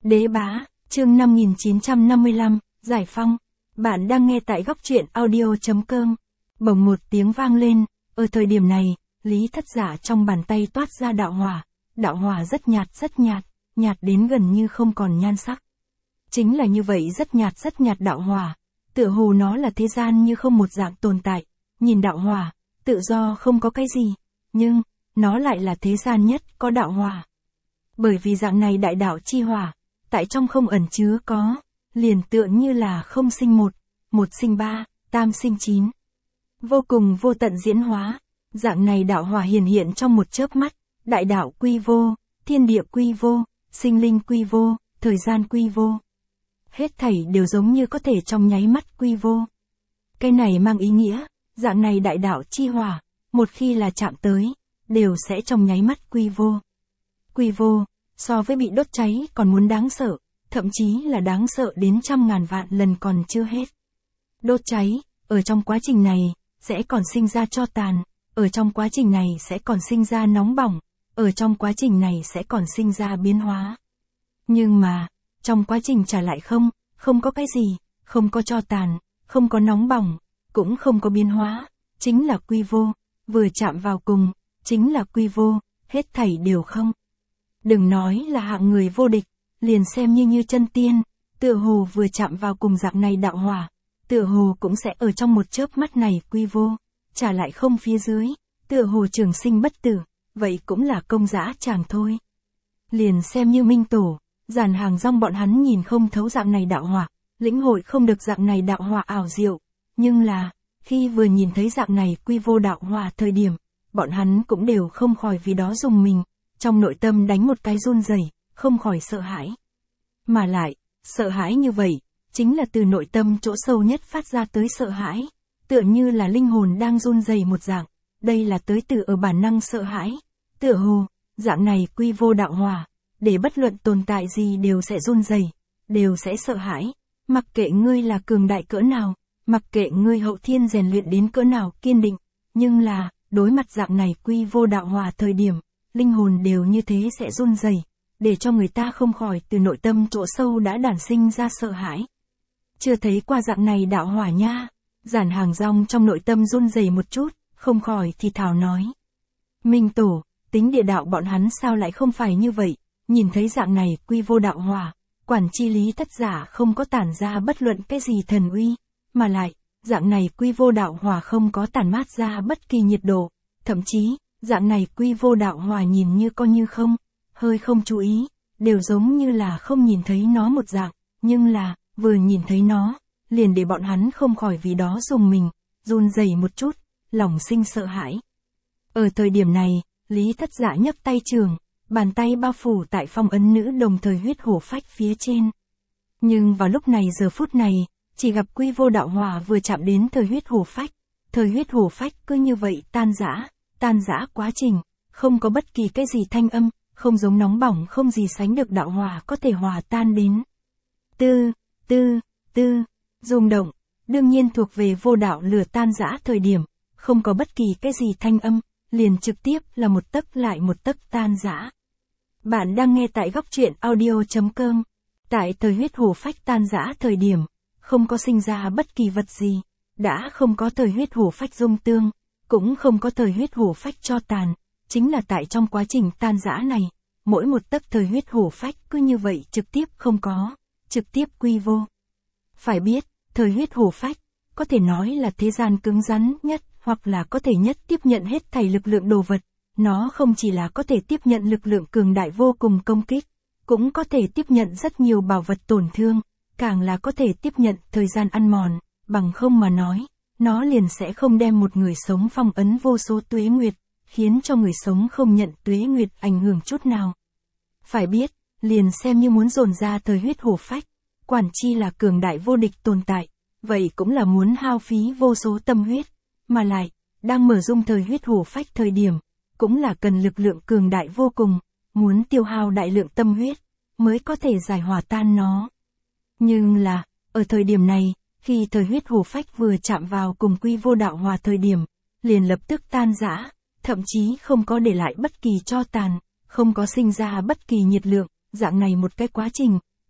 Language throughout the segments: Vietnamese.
Đế bá, chương 5955, Giải Phong. Bạn đang nghe tại góc truyện audio.com. Bỗng một tiếng vang lên, ở thời điểm này, Lý Thất Giả trong bàn tay toát ra đạo hỏa rất nhạt, nhạt đến gần như không còn nhan sắc. Chính là như vậy rất nhạt đạo hỏa, tựa hồ nó là thế gian như không một dạng tồn tại, nhìn đạo hỏa, tự do không có cái gì, nhưng, nó lại là thế gian nhất có đạo hỏa. Bởi vì dạng này đại đạo chi hỏa, tại trong không ẩn chứa có, liền tựa như là không sinh một, một sinh ba, tam sinh chín. Vô cùng vô tận diễn hóa, dạng này đạo hỏa hiển hiện trong một chớp mắt, đại đạo quy vô, thiên địa quy vô, sinh linh quy vô, thời gian quy vô. Hết thảy đều giống như có thể trong nháy mắt quy vô. Cái này mang ý nghĩa, dạng này đại đạo chi hỏa, một khi là chạm tới, đều sẽ trong nháy mắt quy vô. Quy vô, so với bị đốt cháy còn muốn đáng sợ, thậm chí là đáng sợ đến trăm ngàn vạn lần còn chưa hết. Đốt cháy, ở trong quá trình này, sẽ còn sinh ra tro tàn, ở trong quá trình này sẽ còn sinh ra nóng bỏng, ở trong quá trình này sẽ còn sinh ra biến hóa. Nhưng mà, trong quá trình trả lại không có cái gì, không có tro tàn, không có nóng bỏng, cũng không có biến hóa, chính là quy vô, vừa chạm vào cùng, chính là quy vô, hết thảy đều không. Đừng nói là hạng người vô địch, liền xem như chân tiên, tựa hồ vừa chạm vào cùng dạng này đạo hỏa, tựa hồ cũng sẽ ở trong một chớp mắt này quy vô, trả lại không phía dưới, tựa hồ trường sinh bất tử, vậy cũng là công dã tràng thôi. Liền xem như Minh Tổ, Giản Hàng Rong bọn hắn nhìn không thấu dạng này đạo hỏa, lĩnh hội không được dạng này đạo hỏa ảo diệu, nhưng là, khi vừa nhìn thấy dạng này quy vô đạo hỏa thời điểm, bọn hắn cũng đều không khỏi vì đó dùng mình, trong nội tâm đánh một cái run rẩy, không khỏi sợ hãi. Mà lại, sợ hãi như vậy, chính là từ nội tâm chỗ sâu nhất phát ra tới sợ hãi, tựa như là linh hồn đang run rẩy một dạng, đây là tới từ ở bản năng sợ hãi, tựa hồ, dạng này quy vô đạo hỏa, để bất luận tồn tại gì đều sẽ run rẩy, đều sẽ sợ hãi, mặc kệ ngươi là cường đại cỡ nào, mặc kệ ngươi hậu thiên rèn luyện đến cỡ nào kiên định, nhưng là, đối mặt dạng này quy vô đạo hỏa thời điểm, linh hồn đều như thế sẽ run rẩy, để cho người ta không khỏi từ nội tâm chỗ sâu đã đản sinh ra sợ hãi. Chưa thấy qua dạng này đạo hỏa nha, Giản Hàng Rong trong nội tâm run rẩy một chút, không khỏi thì thào nói. Minh Tổ, tính địa đạo bọn hắn sao lại không phải như vậy, nhìn thấy dạng này quy vô đạo hỏa, quản chi Lý Thất Giả không có tản ra bất luận cái gì thần uy, mà lại, dạng này quy vô đạo hỏa không có tản mát ra bất kỳ nhiệt độ, thậm chí, dạng này quy vô đạo hỏa nhìn như coi như không, hơi không chú ý, đều giống như là không nhìn thấy nó một dạng, nhưng là, vừa nhìn thấy nó, liền để bọn hắn không khỏi vì đó dùng mình, run rẩy một chút, lòng sinh sợ hãi. Ở thời điểm này, Lý Thất Giả nhấc tay trường, bàn tay bao phủ tại phong ấn nữ đồng thời huyết hổ phách phía trên. Nhưng vào lúc này giờ phút này, chỉ gặp quy vô đạo hỏa vừa chạm đến thời huyết hổ phách cứ như vậy tan rã quá trình, không có bất kỳ cái gì thanh âm, không giống nóng bỏng không gì sánh được đạo hỏa có thể hòa tan đến. Rung động, đương nhiên thuộc về vô đạo lửa tan rã thời điểm, không có bất kỳ cái gì thanh âm, liền trực tiếp là một tấc lại một tấc tan rã. Bạn đang nghe tại góc truyện audio.com. Tại thời huyết hổ phách tan rã thời điểm, không có sinh ra bất kỳ vật gì, đã không có thời huyết hổ phách dung tương, cũng không có thời huyết hổ phách cho tàn, chính là tại trong quá trình tan rã này, mỗi một tấc thời huyết hổ phách cứ như vậy trực tiếp không có, trực tiếp quy vô. Phải biết, thời huyết hổ phách, có thể nói là thế gian cứng rắn nhất, hoặc là có thể nhất tiếp nhận hết thảy lực lượng đồ vật, nó không chỉ là có thể tiếp nhận lực lượng cường đại vô cùng công kích, cũng có thể tiếp nhận rất nhiều bảo vật tổn thương, càng là có thể tiếp nhận thời gian ăn mòn, bằng không mà nói, nó liền sẽ không đem một người sống phong ấn vô số tuế nguyệt, khiến cho người sống không nhận tuế nguyệt ảnh hưởng chút nào. Phải biết, liền xem như muốn dồn ra thời huyết hổ phách, quản chi là cường đại vô địch tồn tại, vậy cũng là muốn hao phí vô số tâm huyết, mà lại, đang mở dung thời huyết hổ phách thời điểm, cũng là cần lực lượng cường đại vô cùng, muốn tiêu hao đại lượng tâm huyết, mới có thể giải hòa tan nó. Nhưng là, ở thời điểm này, khi thời huyết hổ phách vừa chạm vào cùng quy vô đạo hòa thời điểm, liền lập tức tan rã, thậm chí không có để lại bất kỳ tro tàn, không có sinh ra bất kỳ nhiệt lượng, dạng này một cái quá trình,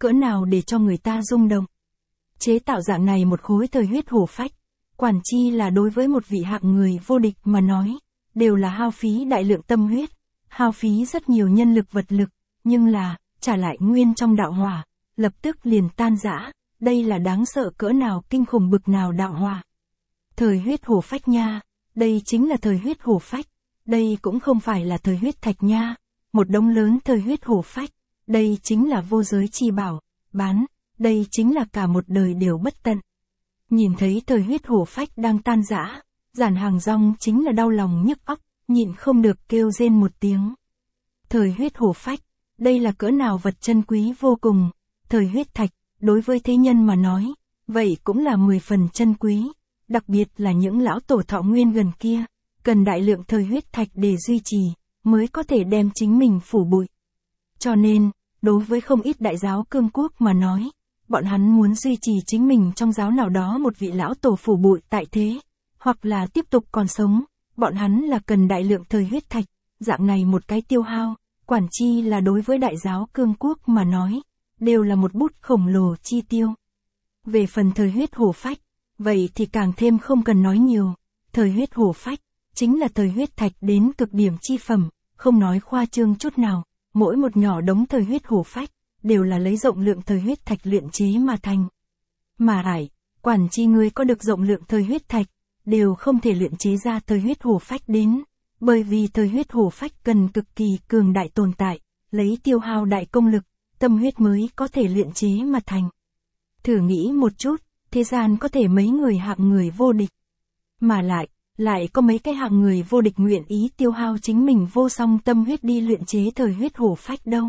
cỡ nào để cho người ta rung động. Chế tạo dạng này một khối thời huyết hổ phách, quản chi là đối với một vị hạng người vô địch mà nói, đều là hao phí đại lượng tâm huyết, hao phí rất nhiều nhân lực vật lực, nhưng là, trả lại nguyên trong đạo hỏa, lập tức liền tan rã, đây là đáng sợ cỡ nào, kinh khủng bực nào đạo hỏa. Thời huyết hổ phách nha, đây chính là thời huyết hổ phách, đây cũng không phải là thời huyết thạch nha, một đống lớn thời huyết hổ phách, đây chính là vô giới chi bảo, bán, đây chính là cả một đời đều bất tận. Nhìn thấy thời huyết hổ phách đang tan rã, Giản Hàng Rong chính là đau lòng nhức óc, nhịn không được kêu rên một tiếng. Thời huyết hổ phách, đây là cỡ nào vật chân quý vô cùng, thời huyết thạch, đối với thế nhân mà nói, vậy cũng là 10 phần chân quý, đặc biệt là những lão tổ thọ nguyên gần kia, cần đại lượng thời huyết thạch để duy trì, mới có thể đem chính mình phủ bụi. Cho nên, đối với không ít đại giáo cương quốc mà nói, bọn hắn muốn duy trì chính mình trong giáo nào đó một vị lão tổ phủ bụi tại thế, hoặc là tiếp tục còn sống, bọn hắn là cần đại lượng thời huyết thạch, dạng này một cái tiêu hao, quản chi là đối với đại giáo cương quốc mà nói, đều là một bút khổng lồ chi tiêu. Về phần thời huyết hổ phách, vậy thì càng thêm không cần nói nhiều, thời huyết hổ phách, chính là thời huyết thạch đến cực điểm chi phẩm, không nói khoa trương chút nào, mỗi một nhỏ đống thời huyết hổ phách, đều là lấy rộng lượng thời huyết thạch luyện chế mà thành. Mà ải, quản chi ngươi có được rộng lượng thời huyết thạch, đều không thể luyện chế ra thời huyết hổ phách đến, bởi vì thời huyết hổ phách cần cực kỳ cường đại tồn tại, lấy tiêu hao đại công lực, tâm huyết mới có thể luyện chế mà thành. Thử nghĩ một chút, thế gian có thể mấy người hạng người vô địch, mà lại có mấy cái hạng người vô địch nguyện ý tiêu hao chính mình vô song tâm huyết đi luyện chế thời huyết hổ phách đâu.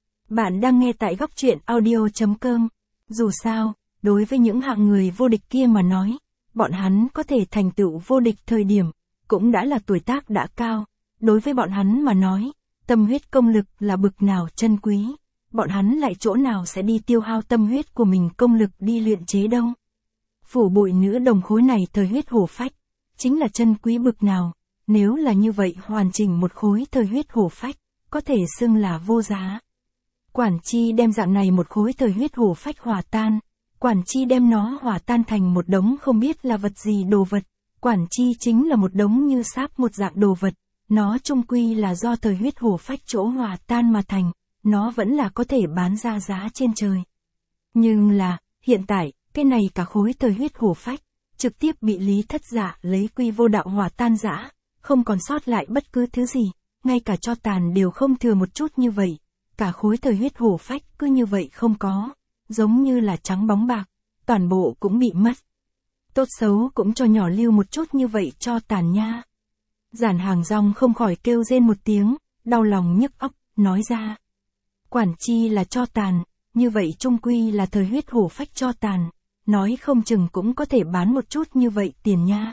Bạn đang nghe tại góc truyện audio.com. Dù sao, đối với những hạng người vô địch kia mà nói, bọn hắn có thể thành tựu vô địch thời điểm, cũng đã là tuổi tác đã cao. Đối với bọn hắn mà nói, tâm huyết công lực là bực nào chân quý, bọn hắn lại chỗ nào sẽ đi tiêu hao tâm huyết của mình công lực đi luyện chế đâu. Phủ bụi nữ đồng khối này thời huyết hổ phách, chính là chân quý bực nào, nếu là như vậy hoàn chỉnh một khối thời huyết hổ phách, có thể xưng là vô giá. Quản chi đem dạng này một khối thời huyết hổ phách hòa tan, quản chi đem nó hòa tan thành một đống không biết là vật gì đồ vật, quản chi chính là một đống như sáp một dạng đồ vật, nó chung quy là do thời huyết hổ phách chỗ hòa tan mà thành, nó vẫn là có thể bán ra giá trên trời. Nhưng là, hiện tại, cái này cả khối thời huyết hổ phách, trực tiếp bị Lý Thất Dạ lấy quy vô đạo hòa tan rã, không còn sót lại bất cứ thứ gì, ngay cả tro tàn đều không thừa một chút như vậy. Cả khối thời huyết hổ phách cứ như vậy không có, giống như là trắng bóng bạc, toàn bộ cũng bị mất. Tốt xấu cũng cho nhỏ lưu một chút như vậy cho tàn nha. Giản Hàng Rong không khỏi kêu rên một tiếng, đau lòng nhức óc, nói ra. Quản chi là cho tàn, như vậy chung quy là thời huyết hổ phách cho tàn, nói không chừng cũng có thể bán một chút như vậy tiền nha.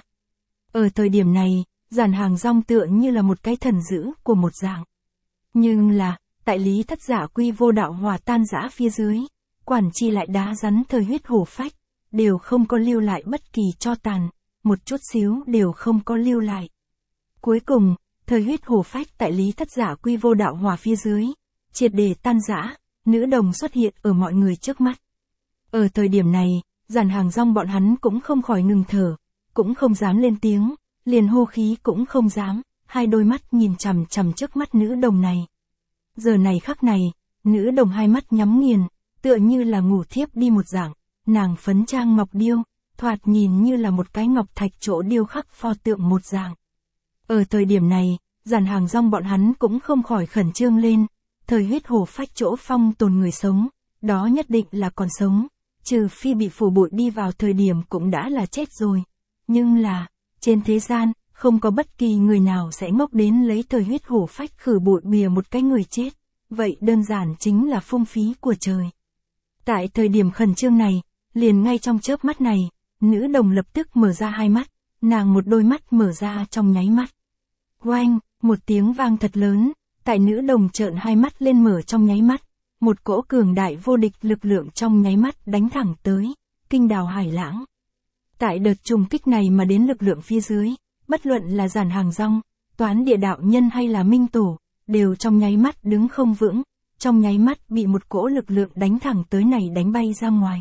Ở thời điểm này, Giản Hàng Rong tựa như là một cái thần dữ của một dạng. Nhưng là, tại Lý Thất Dạ quy vô đạo hòa tan rã phía dưới, quản chi lại đá rắn thời huyết hổ phách, đều không có lưu lại bất kỳ cho tàn, một chút xíu đều không có lưu lại. Cuối cùng, thời huyết hổ phách tại Lý Thất Dạ quy vô đạo hòa phía dưới, triệt để tan rã, nữ đồng xuất hiện ở mọi người trước mắt. Ở thời điểm này, Giản Hàng Rong bọn hắn cũng không khỏi ngừng thở, cũng không dám lên tiếng, liền hô khí cũng không dám, hai đôi mắt nhìn chằm chằm trước mắt nữ đồng này. Giờ này khắc này, nữ đồng hai mắt nhắm nghiền, tựa như là ngủ thiếp đi một dạng, nàng phấn trang ngọc điêu, thoạt nhìn như là một cái ngọc thạch chỗ điêu khắc pho tượng một dạng. Ở thời điểm này, Giản Hàng Rong bọn hắn cũng không khỏi khẩn trương lên, thời huyết hổ phách chỗ phong tồn người sống, đó nhất định là còn sống, trừ phi bị phủ bụi đi vào thời điểm cũng đã là chết rồi. Nhưng là, trên thế gian, không có bất kỳ người nào sẽ ngốc đến lấy thời huyết hổ phách khử bụi bìa một cái người chết, vậy đơn giản chính là phung phí của trời. Tại thời điểm khẩn trương này, liền ngay trong chớp mắt này, nữ đồng lập tức mở ra hai mắt, nàng một đôi mắt mở ra trong nháy mắt. Oanh, một tiếng vang thật lớn, tại nữ đồng trợn hai mắt lên mở trong nháy mắt, một cỗ cường đại vô địch lực lượng trong nháy mắt đánh thẳng tới, kinh đào hải lãng. Tại đợt trùng kích này mà đến lực lượng phía dưới, bất luận là Giản Hàng Rong, Toán Địa đạo nhân hay là Minh Tổ, đều trong nháy mắt đứng không vững, trong nháy mắt bị một cỗ lực lượng đánh thẳng tới này đánh bay ra ngoài.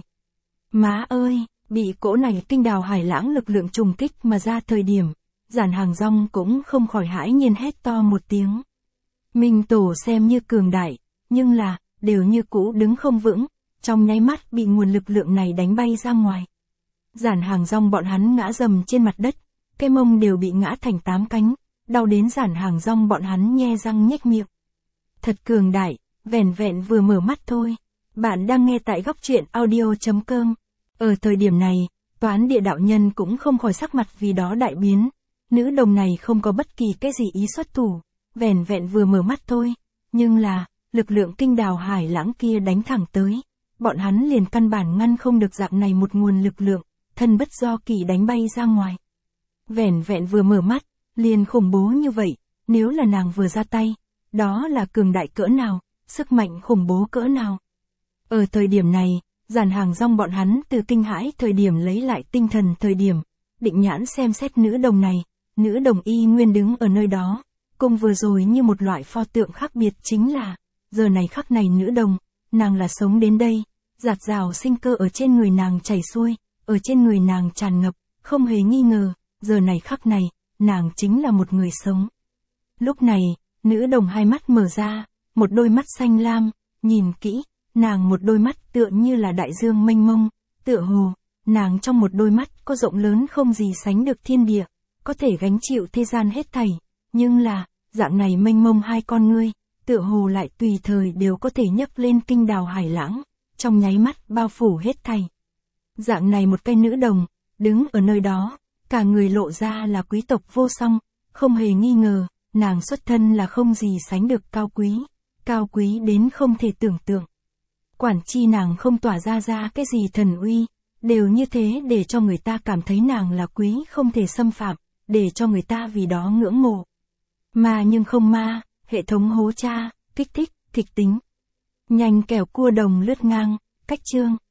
Má ơi, bị cỗ này kinh đào hải lãng lực lượng trùng kích mà ra thời điểm, Giản Hàng Rong cũng không khỏi hãi nhiên hét to một tiếng. Minh Tổ xem như cường đại, nhưng là, đều như cũ đứng không vững, trong nháy mắt bị nguồn lực lượng này đánh bay ra ngoài. Giản Hàng Rong bọn hắn ngã dầm trên mặt đất, cái mông đều bị ngã thành 8 cánh, đau đến Giản Hàng Rong bọn hắn nhe răng nhếch miệng. Thật cường đại, vẻn vẹn vừa mở mắt thôi. Bạn đang nghe tại góc truyện audio.com. Ở thời điểm này, Toán Địa đạo nhân cũng không khỏi sắc mặt vì đó đại biến. Nữ đồng này không có bất kỳ cái gì ý xuất thủ, vẻn vẹn vừa mở mắt thôi, nhưng là, lực lượng kinh đào hải lãng kia đánh thẳng tới, bọn hắn liền căn bản ngăn không được dạng này một nguồn lực lượng, thân bất do kỳ đánh bay ra ngoài. Vẻn vẹn vừa mở mắt, liền khủng bố như vậy, nếu là nàng vừa ra tay, đó là cường đại cỡ nào, sức mạnh khủng bố cỡ nào. Ở thời điểm này, Giản Hàng Rong bọn hắn từ kinh hãi thời điểm lấy lại tinh thần thời điểm, định nhãn xem xét nữ đồng này, nữ đồng y nguyên đứng ở nơi đó, cùng vừa rồi như một loại pho tượng khác biệt chính là, giờ này khắc này nữ đồng, nàng là sống đến đây, dạt dào sinh cơ ở trên người nàng chảy xuôi, ở trên người nàng tràn ngập, không hề nghi ngờ, giờ này khắc này, nàng chính là một người sống. Lúc này, nữ đồng hai mắt mở ra, một đôi mắt xanh lam, nhìn kỹ, nàng một đôi mắt tựa như là đại dương mênh mông, tựa hồ, nàng trong một đôi mắt có rộng lớn không gì sánh được thiên địa, có thể gánh chịu thế gian hết thảy, nhưng là, dạng này mênh mông hai con ngươi, tựa hồ lại tùy thời đều có thể nhấc lên kinh đào hải lãng, trong nháy mắt bao phủ hết thảy. Dạng này một cây nữ đồng, đứng ở nơi đó, cả người lộ ra là quý tộc vô song, không hề nghi ngờ, nàng xuất thân là không gì sánh được cao quý đến không thể tưởng tượng. Quản chi nàng không tỏa ra cái gì thần uy, đều như thế để cho người ta cảm thấy nàng là quý không thể xâm phạm, để cho người ta vì đó ngưỡng mộ. Mà nhưng không ma, hệ thống hố cha, kích thích, kịch tính. Nhanh kẻo cua đồng lướt ngang, cách chương.